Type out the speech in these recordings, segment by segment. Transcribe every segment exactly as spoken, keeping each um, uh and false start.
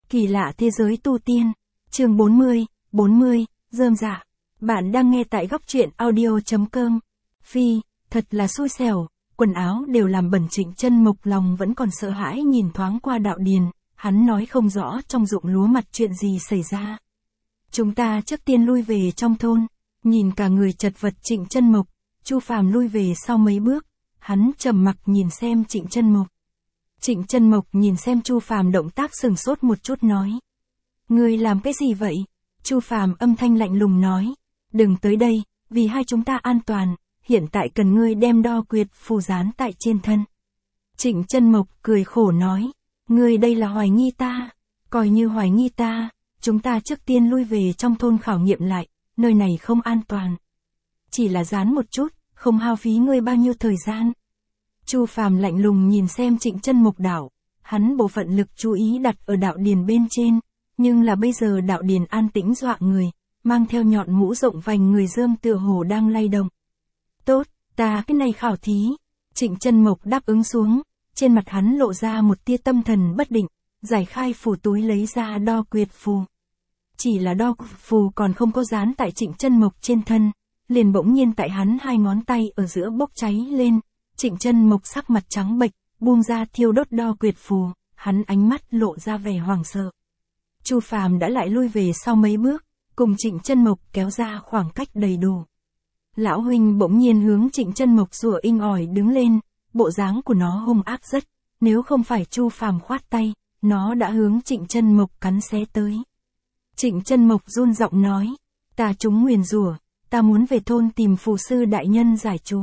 Kỳ lạ thế giới tu tiên. Chương bốn mươi, bốn mươi, rơm rạ. Bạn đang nghe tại góc truyện audio chấm com. Phi, thật là xui xẻo, quần áo đều làm bẩn. Trịnh Chân Mộc lòng vẫn còn sợ hãi nhìn thoáng qua Đạo Điền, hắn nói không rõ trong ruộng lúa mặt chuyện gì xảy ra. Chúng ta trước tiên lui về trong thôn. Nhìn cả người chật vật Trịnh Chân Mộc, Chu Phàm lui về sau mấy bước, hắn trầm mặc nhìn xem Trịnh Chân Mộc. Trịnh Chân Mộc nhìn xem Chu Phàm động tác sừng sốt một chút nói. Ngươi làm cái gì vậy? Chu Phàm âm thanh lạnh lùng nói. Đừng tới đây, vì hai chúng ta an toàn, hiện tại cần ngươi đem đo quyệt phù dán tại trên thân. Trịnh Chân Mộc cười khổ nói. Ngươi đây là hoài nghi ta, coi như hoài nghi ta, chúng ta trước tiên lui về trong thôn khảo nghiệm lại, nơi này không an toàn. Chỉ là dán một chút, không hao phí ngươi bao nhiêu thời gian. Chu Phàm lạnh lùng nhìn xem Trịnh Chân Mộc đảo, hắn bộ phận lực chú ý đặt ở Đạo Điền bên trên, nhưng là bây giờ Đạo Điền an tĩnh dọa người, mang theo nhọn mũ rộng vành người rơm tựa hồ đang lay động. Tốt, ta cái này khảo thí. Trịnh Chân Mộc đáp ứng xuống, trên mặt hắn lộ ra một tia tâm thần bất định, giải khai phù túi lấy ra đo quyệt phù. Chỉ là đo phù còn không có dán tại Trịnh Chân Mộc trên thân, liền bỗng nhiên tại hắn hai ngón tay ở giữa bốc cháy lên. Trịnh Chân Mộc sắc mặt trắng bệch, buông ra thiêu đốt đo quyệt phù, hắn ánh mắt lộ ra vẻ hoảng sợ. Chu Phàm đã lại lui về sau mấy bước, cùng Trịnh Chân Mộc kéo ra khoảng cách đầy đủ. Lão huynh bỗng nhiên hướng Trịnh Chân Mộc rủa inh ỏi đứng lên, bộ dáng của nó hung ác rất, nếu không phải Chu Phàm khoát tay, nó đã hướng Trịnh Chân Mộc cắn xé tới. Trịnh Chân Mộc run giọng nói, ta trúng nguyền rủa, ta muốn về thôn tìm phù sư đại nhân giải chú.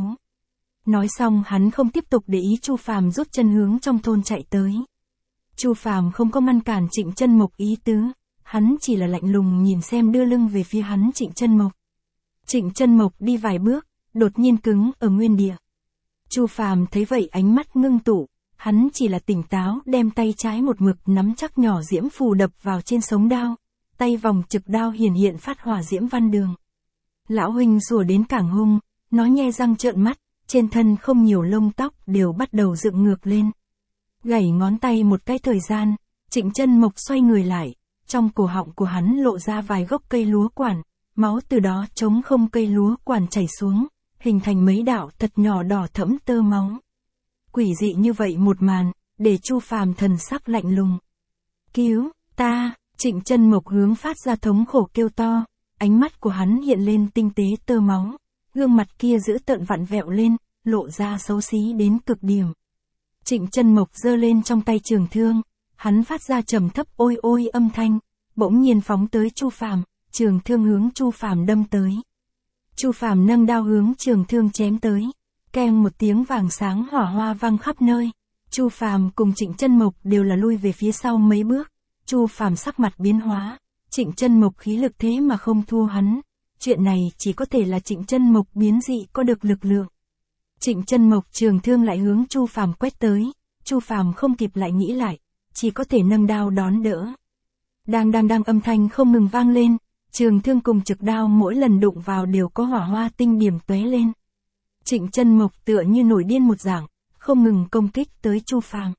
Nói xong hắn không tiếp tục để ý Chu Phàm rút chân hướng trong thôn chạy tới. Chu Phàm không có ngăn cản Trịnh Chân Mộc ý tứ, hắn chỉ là lạnh lùng nhìn xem đưa lưng về phía hắn Trịnh Chân Mộc. Trịnh Chân Mộc đi vài bước, đột nhiên cứng ở nguyên địa. Chu Phàm thấy vậy ánh mắt ngưng tụ, hắn chỉ là tỉnh táo đem tay trái một mực nắm chắc nhỏ diễm phù đập vào trên sống đao, tay vòng trực đao hiển hiện phát hỏa diễm văn đường. Lão huynh rủa đến càng hung, nó nhe răng trợn mắt, trên thân không nhiều lông tóc đều bắt đầu dựng ngược lên. Gảy ngón tay một cái thời gian, Trịnh Chân Mộc xoay người lại, trong cổ họng của hắn lộ ra vài gốc cây lúa quản, máu từ đó trống không cây lúa quản chảy xuống, hình thành mấy đạo thật nhỏ đỏ thẫm tơ máu. Quỷ dị như vậy một màn, để Chu Phàm thần sắc lạnh lùng. Cứu, ta, Trịnh Chân Mộc hướng phát ra thống khổ kêu to, ánh mắt của hắn hiện lên tinh tế tơ máu, gương mặt kia giữ tợn vặn vẹo lên, lộ ra xấu xí đến cực điểm. Trịnh Chân Mộc giơ lên trong tay trường thương, hắn phát ra trầm thấp ôi ôi âm thanh, bỗng nhiên phóng tới Chu Phàm, trường thương hướng Chu Phàm đâm tới. Chu Phàm nâng đao hướng trường thương chém tới, keng một tiếng vàng sáng hỏa hoa vang khắp nơi. Chu Phàm cùng Trịnh Chân Mộc đều là lui về phía sau mấy bước. Chu Phàm sắc mặt biến hóa, Trịnh Chân Mộc khí lực thế mà không thua hắn, chuyện này chỉ có thể là Trịnh Chân Mộc biến dị có được lực lượng. Trịnh Chân Mộc trường thương lại hướng Chu Phàm quét tới, Chu Phàm không kịp lại nghĩ lại, chỉ có thể nâng đao đón đỡ. Đang đang đang âm thanh không ngừng vang lên, trường thương cùng trực đao mỗi lần đụng vào đều có hỏa hoa tinh điểm tóe lên. Trịnh Chân Mộc tựa như nổi điên một dạng, không ngừng công kích tới Chu Phàm.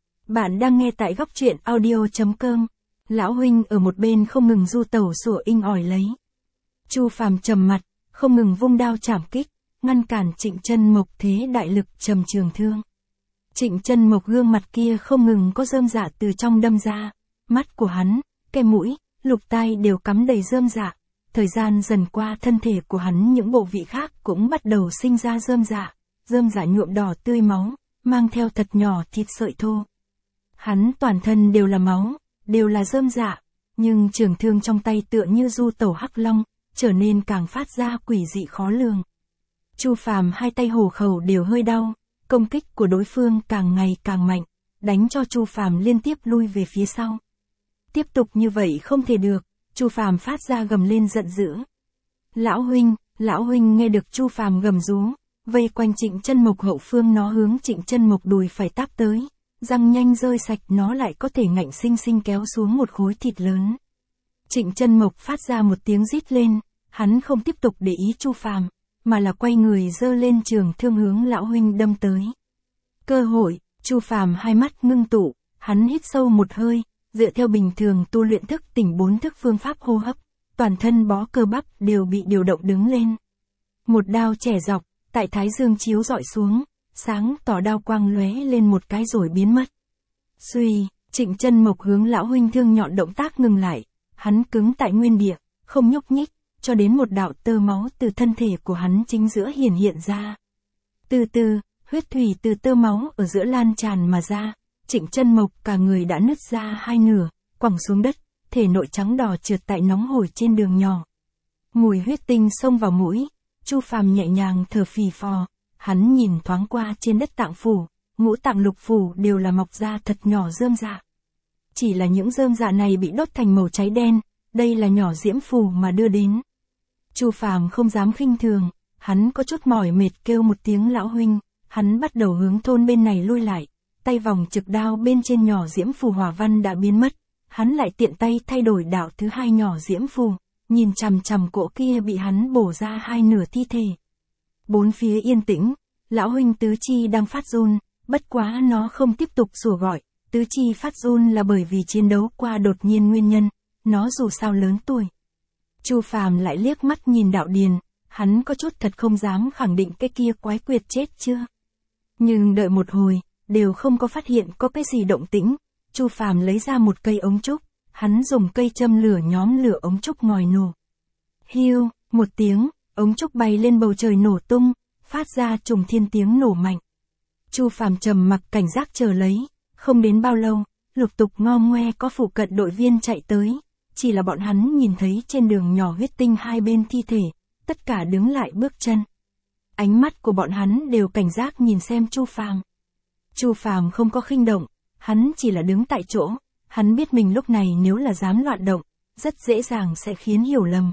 Bạn đang nghe tại góc truyện audio chấm com. Lão huynh ở một bên không ngừng du tẩu sủa inh ỏi lấy. Chu Phàm trầm mặt, không ngừng vung đao chảm kích, ngăn cản Trịnh Chân Mộc thế đại lực trầm trường thương. Trịnh Chân Mộc gương mặt kia không ngừng có rơm rạ từ trong đâm ra, mắt của hắn, cái mũi, lục tai đều cắm đầy rơm rạ. Thời gian dần qua thân thể của hắn những bộ vị khác cũng bắt đầu sinh ra rơm rạ, rơm rạ nhuộm đỏ tươi máu, mang theo thật nhỏ thịt sợi thô. Hắn toàn thân đều là máu, đều là rơm rạ, nhưng trường thương trong tay tựa như du tẩu hắc long, trở nên càng phát ra quỷ dị khó lường. Chu Phàm hai tay hổ khẩu đều hơi đau, công kích của đối phương càng ngày càng mạnh, đánh cho Chu Phàm liên tiếp lui về phía sau. Tiếp tục như vậy không thể được, Chu Phàm phát ra gầm lên giận dữ. Lão huynh, lão huynh nghe được Chu Phàm gầm rú, vây quanh Trịnh Chân Mộc hậu phương nó hướng Trịnh Chân Mộc đùi phải táp tới, răng nhanh rơi sạch nó lại có thể ngạnh sinh sinh kéo xuống một khối thịt lớn. Trịnh Chân Mộc phát ra một tiếng rít lên, hắn không tiếp tục để ý Chu Phàm, mà là quay người giơ lên trường thương hướng lão huynh đâm tới. Cơ hội, Chu Phàm hai mắt ngưng tụ, hắn hít sâu một hơi, dựa theo bình thường tu luyện thức tỉnh bốn thức phương pháp hô hấp, toàn thân bó cơ bắp đều bị điều động đứng lên. Một đao chẻ dọc, tại thái dương chiếu rọi xuống, sáng tỏ đao quang lóe lên một cái rồi biến mất. Suy, Trịnh Chân Mộc hướng lão huynh thương nhọn động tác ngừng lại, hắn cứng tại nguyên địa, không nhúc nhích, cho đến một đạo tơ máu từ thân thể của hắn chính giữa hiển hiện ra. Từ từ, huyết thủy từ tơ máu ở giữa lan tràn mà ra, Trịnh Chân Mộc cả người đã nứt ra hai nửa, quẳng xuống đất, thể nội trắng đỏ trượt tại nóng hổi trên đường nhỏ. Mùi huyết tinh xông vào mũi, Chu Phàm nhẹ nhàng thở phì phò, hắn nhìn thoáng qua trên đất tạng phủ, ngũ tạng lục phủ đều là mọc ra thật nhỏ rơm rạ. Chỉ là những rơm rạ này bị đốt thành màu cháy đen, đây là nhỏ diễm phù mà đưa đến. Chu Phàm không dám khinh thường, hắn có chút mỏi mệt kêu một tiếng lão huynh, hắn bắt đầu hướng thôn bên này lui lại, tay vòng trực đao bên trên nhỏ diễm phù hỏa văn đã biến mất, hắn lại tiện tay thay đổi đạo thứ hai nhỏ diễm phù, nhìn chằm chằm cỗ kia bị hắn bổ ra hai nửa thi thể. Bốn phía yên tĩnh, lão huynh tứ chi đang phát run, bất quá nó không tiếp tục sủa gọi, tứ chi phát run là bởi vì chiến đấu qua đột nhiên nguyên nhân, nó dù sao lớn tuổi. Chu Phàm lại liếc mắt nhìn đạo điền, hắn có chút thật không dám khẳng định cái kia quái quyệt chết chưa. Nhưng đợi một hồi, đều không có phát hiện có cái gì động tĩnh, Chu Phàm lấy ra một cây ống trúc, hắn dùng cây châm lửa nhóm lửa ống trúc ngòi nổ. Hiu, một tiếng, ống trúc bay lên bầu trời nổ tung, phát ra trùng thiên tiếng nổ mạnh. Chu Phàm trầm mặc cảnh giác chờ lấy, không đến bao lâu, lục tục ngo ngoe có phụ cận đội viên chạy tới, chỉ là bọn hắn nhìn thấy trên đường nhỏ huyết tinh hai bên thi thể, tất cả đứng lại bước chân. Ánh mắt của bọn hắn đều cảnh giác nhìn xem Chu Phàm. Chu Phàm không có khinh động, hắn chỉ là đứng tại chỗ, hắn biết mình lúc này nếu là dám loạn động, rất dễ dàng sẽ khiến hiểu lầm.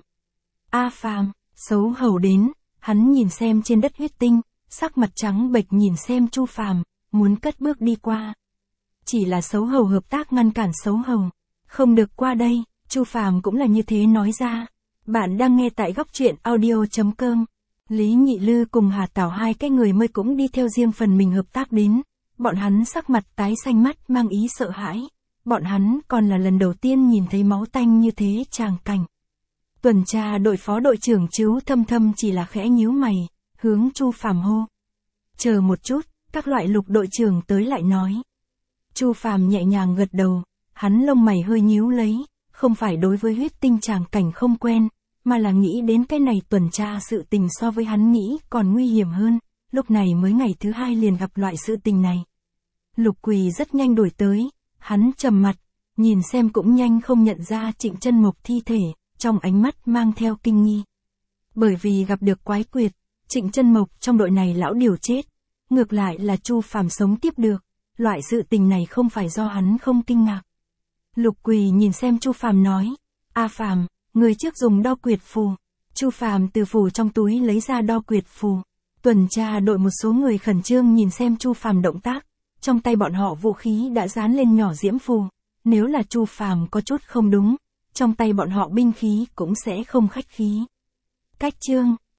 A Phàm, xấu hổ đến, hắn nhìn xem trên đất huyết tinh, sắc mặt trắng bệch nhìn xem Chu Phàm, muốn cất bước đi qua. Chỉ là xấu hổ hợp tác ngăn cản xấu hổ, không được qua đây, Chu Phàm cũng là như thế nói ra. Bạn đang nghe tại góc truyện audio chấm com. Lý Nhị Lư cùng Hà Tảo hai cái người mới cũng đi theo riêng phần mình hợp tác đến, bọn hắn sắc mặt tái xanh mắt mang ý sợ hãi, bọn hắn còn là lần đầu tiên nhìn thấy máu tanh như thế tràng cảnh. Tuần tra đội phó đội trưởng Trứu Thâm Thâm chỉ là khẽ nhíu mày, hướng Chu Phàm hô. Chờ một chút, các loại lục đội trưởng tới lại nói. Chu Phàm nhẹ nhàng gật đầu, hắn lông mày hơi nhíu lấy, không phải đối với huyết tinh tràng cảnh không quen, mà là nghĩ đến cái này tuần tra sự tình so với hắn nghĩ còn nguy hiểm hơn, lúc này mới ngày thứ hai liền gặp loại sự tình này. Lục Quỳ rất nhanh đuổi tới, hắn trầm mặt, nhìn xem cũng nhanh không nhận ra Trịnh Chân Mộc thi thể, trong ánh mắt mang theo kinh nghi. Bởi vì gặp được quái quyệt, Trịnh Chân Mộc trong đội này lão điều chết, ngược lại là Chu Phàm sống tiếp được, loại sự tình này không phải do hắn không kinh ngạc. Lục Quỳ nhìn xem Chu Phàm nói, A Phàm, người trước dùng đo quyệt phù. Chu Phàm từ phù trong túi lấy ra đo quyệt phù. Tuần tra đội một số người khẩn trương nhìn xem Chu Phàm động tác, trong tay bọn họ vũ khí đã dán lên nhỏ diễm phù, nếu là Chu Phàm có chút không đúng, trong tay bọn họ binh khí cũng sẽ không khách khí. Cách chương